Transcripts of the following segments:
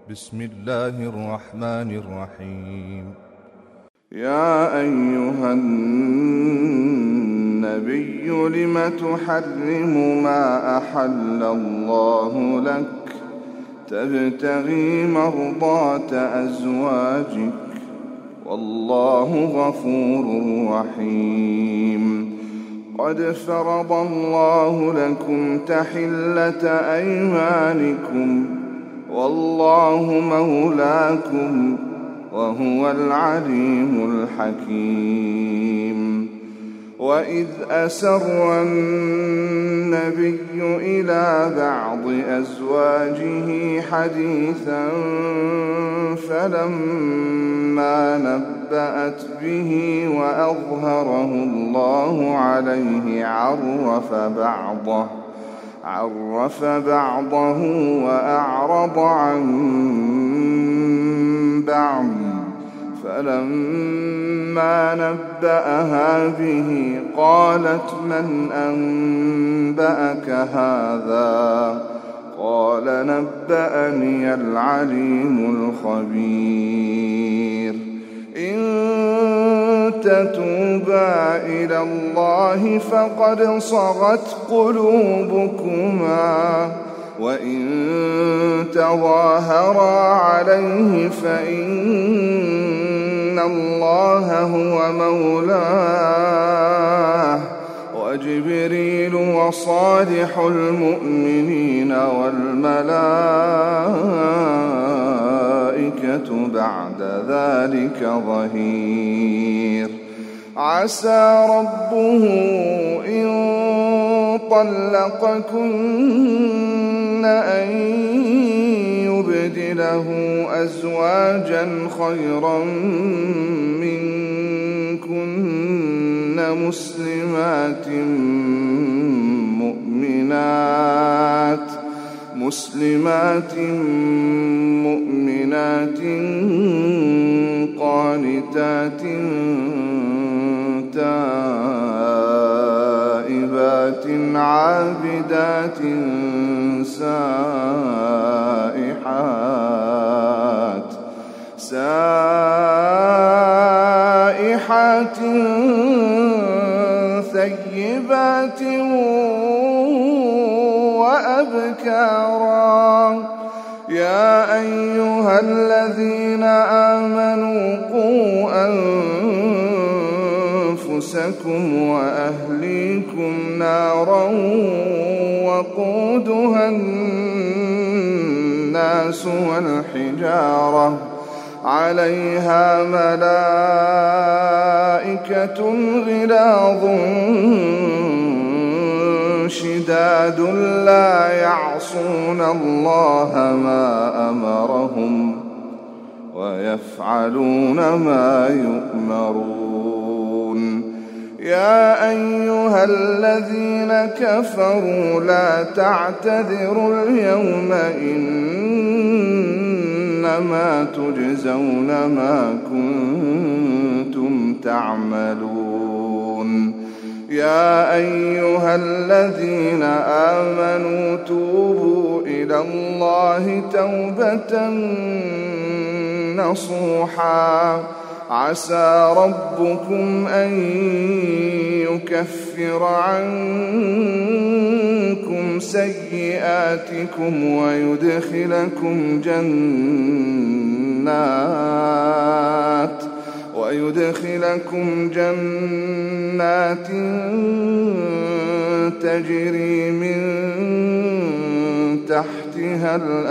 بسم الله الرحمن الرحيم. يا أيها النبي لم تحرم ما أحل الله لك تبتغي مرضات أزواجك والله غفور رحيم. قد فرض الله لكم تحلة أيمانكم والله مولاكم وهو العليم الحكيم. وإذ أسر النبي إلى بعض أزواجه حديثا فلما نبأت به وأظهره الله عليه عرف بعضه وأعرض عن بعض. فلما نبأها به قالت من أنبأك هذا؟ قال نبأني العليم الخبير. إن تتوبا إلى الله فقد صغت قلوبكما وإن تظاهرا عليه فإن الله هو مولاه وجبريل وصالح المؤمنين والملائكة بعد ذلك ظهير. عسى ربه إن طلقكن أن يبدله أزواجا خيرا منكن مسلمات مؤمنات قانتات تائبات عابدات سائحات ثيبات وأبكارا. يا أيها الذين آمنوا قوا أنفسكم وأهليكم نارا وقودها الناس والحجارة عليها ملائكة غلاظ شداد لا يعصون الله ما أمرهم ويفعلون ما يؤمرون. يا أيها الذين كفروا لا تعتذروا اليوم إنما تجزون ما كنتم تعملون. يا أيها الذين آمنوا توبوا إلى الله توبة نصوحا. عسى ربكم أن يكفر عنكم سيئاتكم ويدخلكم جنات تجري من تحتها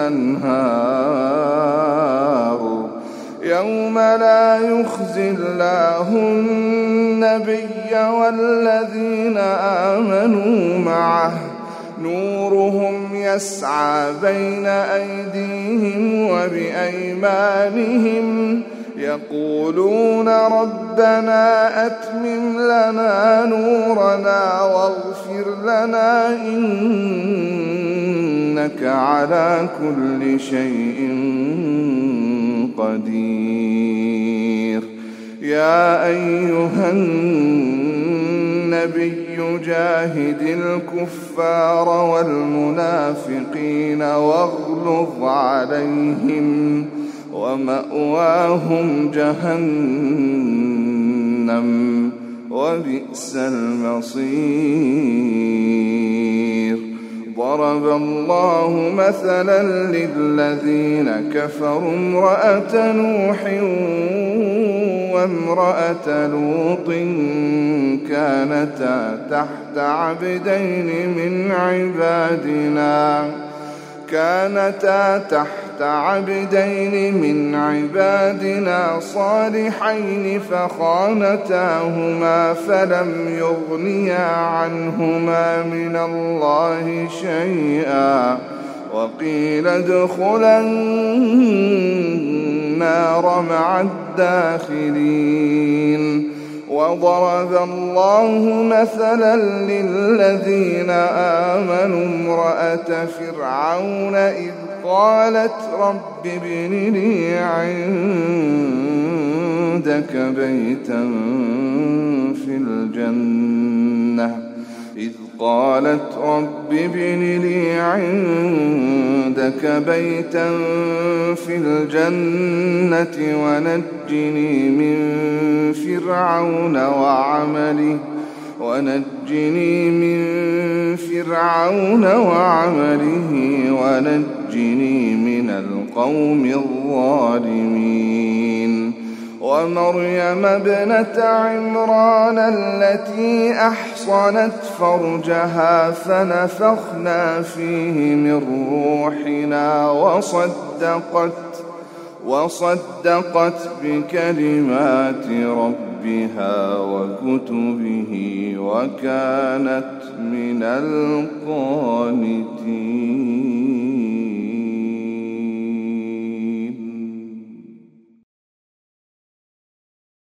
الأنهار يوم لا يخزي الله النبي والذين آمنوا معه نورهم يسعى بين أيديهم وبأيمانهم يقولون ربنا أتمم لنا نورنا واغفر لنا إنك على كل شيء قدير. يا أيها النبي النبي جاهد الكفار والمنافقين واغلظ عليهم ومأواهم جهنم وبئس المصير. ضرب الله مثلا للذين كفروا امرأة نوح وامرأة لوط كانتا تحت عبدين من عبادنا صالحين فخانتاهما فلم يغنيا عنهما من الله شيئا وقيل ادخلا النار مع الداخلين. وضرب الله مثلا للذين آمنوا امرأة فرعون إذ قالت رب ابن لي عندك بيتا في الجنة ونجني من فرعون وعمله ونجني من القوم الظالمين. ومريم ابنة عمران التي أحصنت فرجها فنفخنا فيه من روحنا وصدقت بكلمات ربها وكتبه وكانت من القانتين.